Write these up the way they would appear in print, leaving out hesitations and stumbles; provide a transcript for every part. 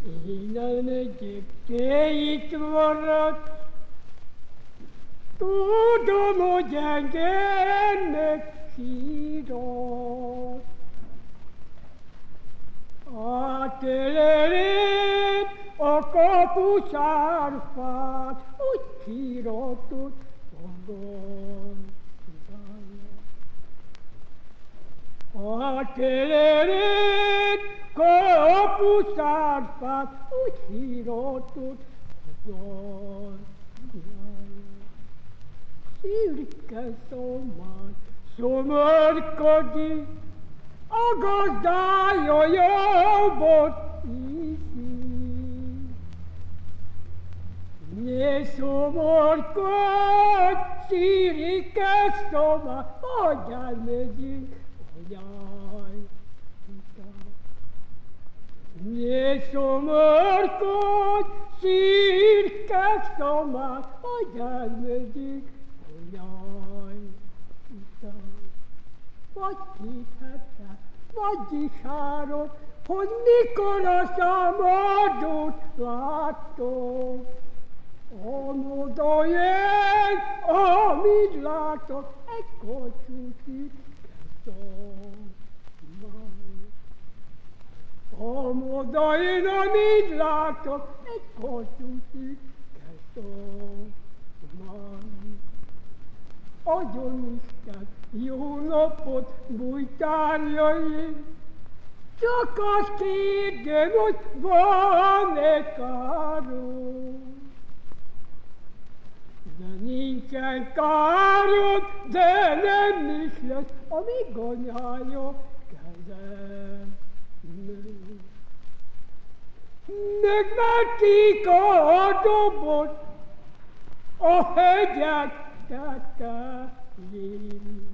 Innen egyébként itt maradt, tudom, hogy engednek sírod. Átöleled a kapusárfát, úgy sírotot fogod. Átöleled kapusárfát, úgy sírotot fogod. Szürke szomár, szomorkodik, a gazdája jobbot iszik. Ne szomorkodj, szürke szomár, hogy elmegyünk, hogy állj. Ne szomorkodj, szürke szomár, hogy elmegyünk, hogy állj. Vagy hiheted, vagy isárod, hogy mikor a szabadot látom. Oda jön, amit látok, ekkor csúszik kezdom. Oda jön, amit látok, ekkor csúszik kezdom. Adjon Isten jó napot, bújtárjaim! Csak azt kérdem, hogy van-e károm. De nincsen károm, de nem is lesz, amíg anyája kezem. Megvették a dobot, a hegyek tetején.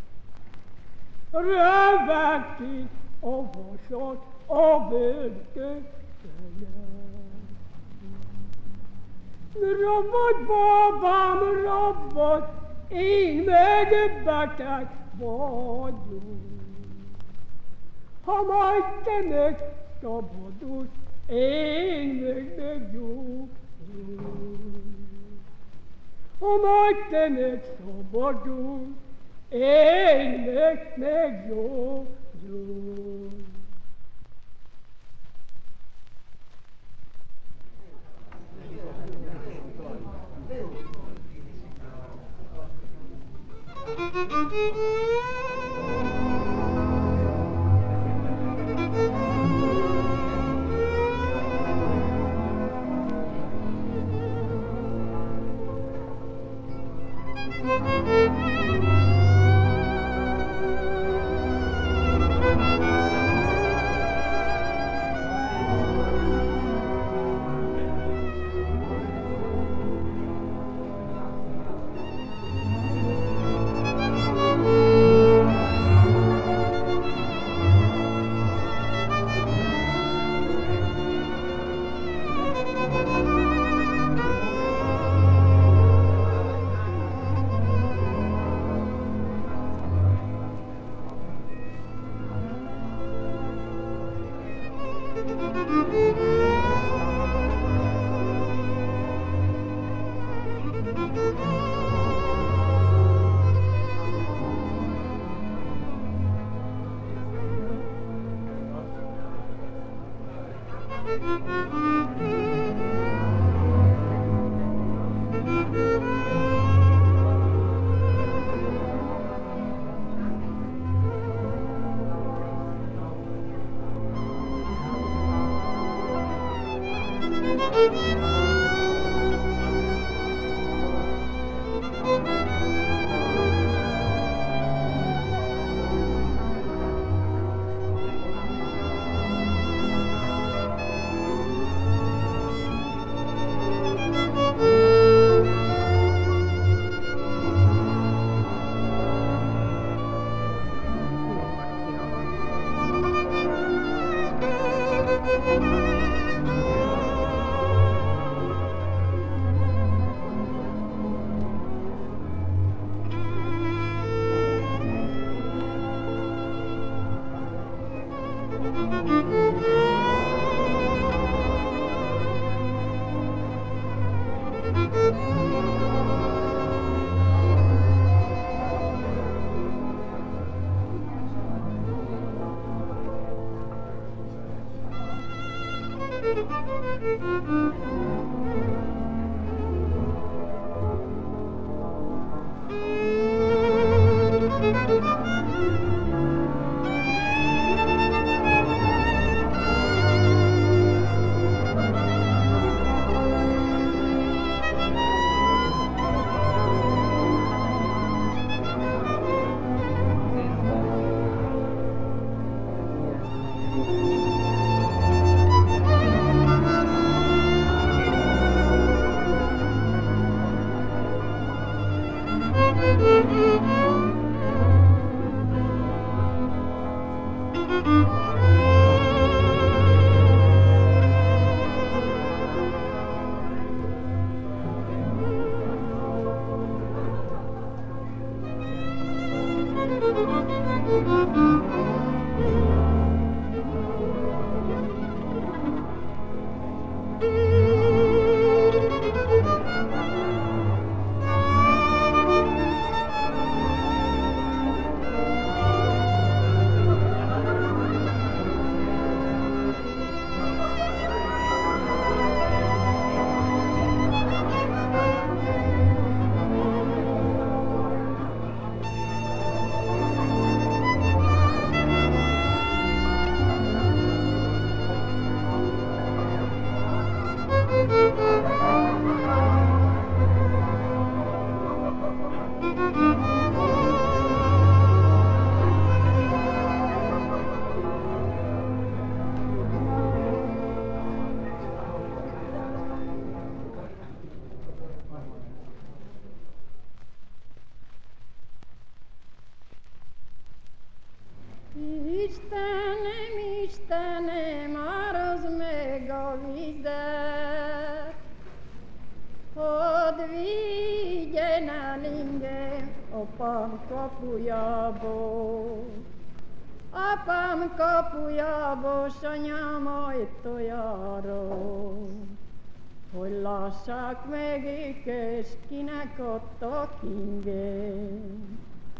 Revették a vasat a bőrtök fejen. Rabad, babám, rabad, én meg beteg vagyok. Ha majd te megszabadulsz, én meg meggyógyulok. Ha majd te megszabadulsz, én meg meggyógyulok. Istenem, Istenem, árazd meg a vizet, hadd vigyen el engem apám kapujából. Apám kapujából, s anyám ajtójáról, hogy lássák meg és kinek adtak ingem.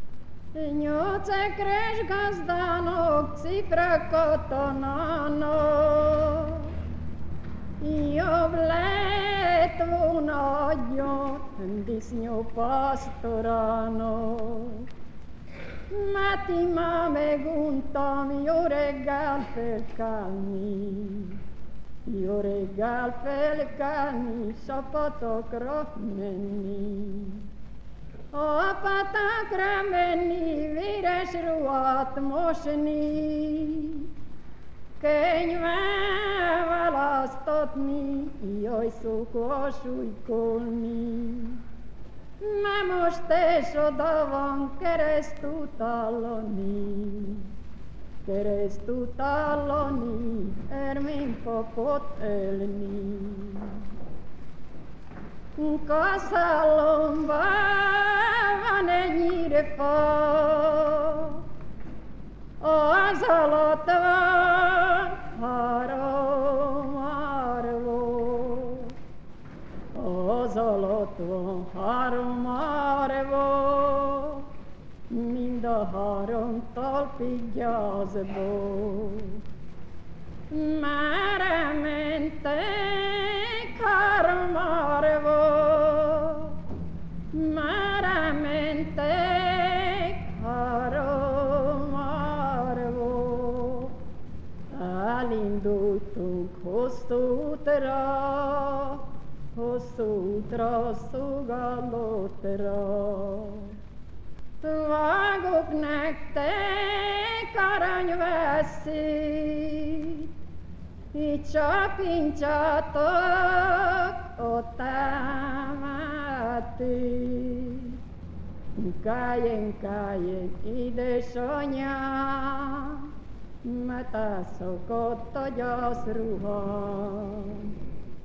8 ekres gazdának, cifra katonának, jobb lett volna adjon disznyó pásztorának. Máti már meguntam, jó reggel felkelni, jó reggel felkelni, sapatokra menni. A patakra menni, véres ruhát mosni, könyvvel választatni, jaj szokva súlykolni. Már most és oda van keresztútállani, Ermény papot ölni. Kaszálomban van egy nyírfa, az alatt van 3 árva, az alatt van 3 árva, mind a 3 talpig gyászból. Merre mentek 3 árva, merre mentek 3 árva. Elindultunk hosszú útra, szolgálatra. Vágok nektek aranyvesszét, így csapintsátok ott ámátét. Káljen, édesanyám, mert elszakadt a gyászruhám.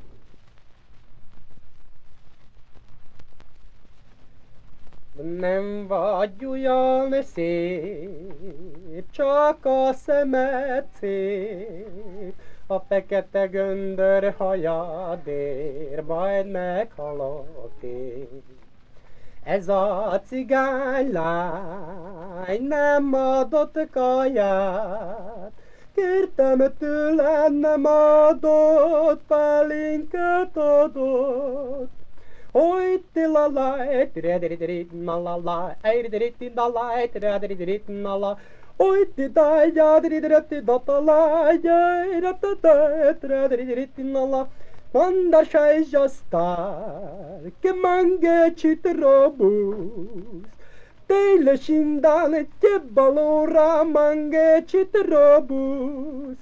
Nem vagy olyan szép, csak a szemed szép, a fekete göndör hajadér, majd meghalok én. Ez a cigánylány nem adott kaját, kértem tőle, nem adott, pálinkát adott. Oj, tilalaj, tiradiridirit, nalalaj, eiridirit, nalaj, tiradiridirit, nalaj. Oj, tidaj, jadiridirit, datalaj, eiratataj, tiradiridirit, nalaj. Quando c'hai già star, che manca ci trobus, te le scindane che valora manca ci trobus.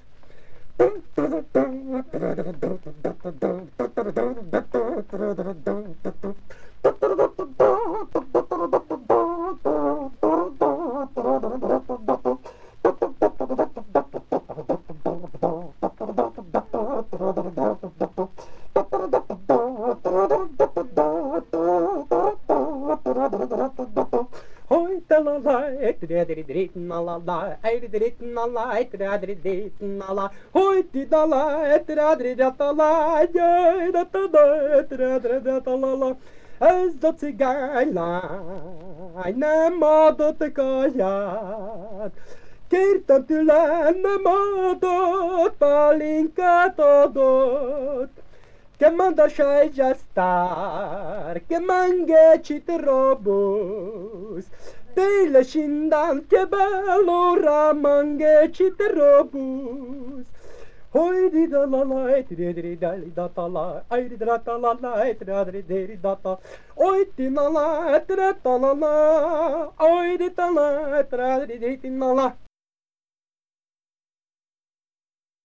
Hoi talalai, tradridrit nalala, airidrit nalai, tradridrit nala. Hoi tidalai, tradridatala, jaidatala, tradridatala. Ez a cigánylány nem adott kaját, kértem tőle, nem adott, pálinkát adott. Che manda c'hai già star, che mangia ci trobus, te le scindan, che bello ramangia ci trobus. Hoi di da la la, ti di da li da ta la, ai di da ta la la, ti da di da ta. Oi ti na la, ti da ta la la, oi di ta la, ti da di na la.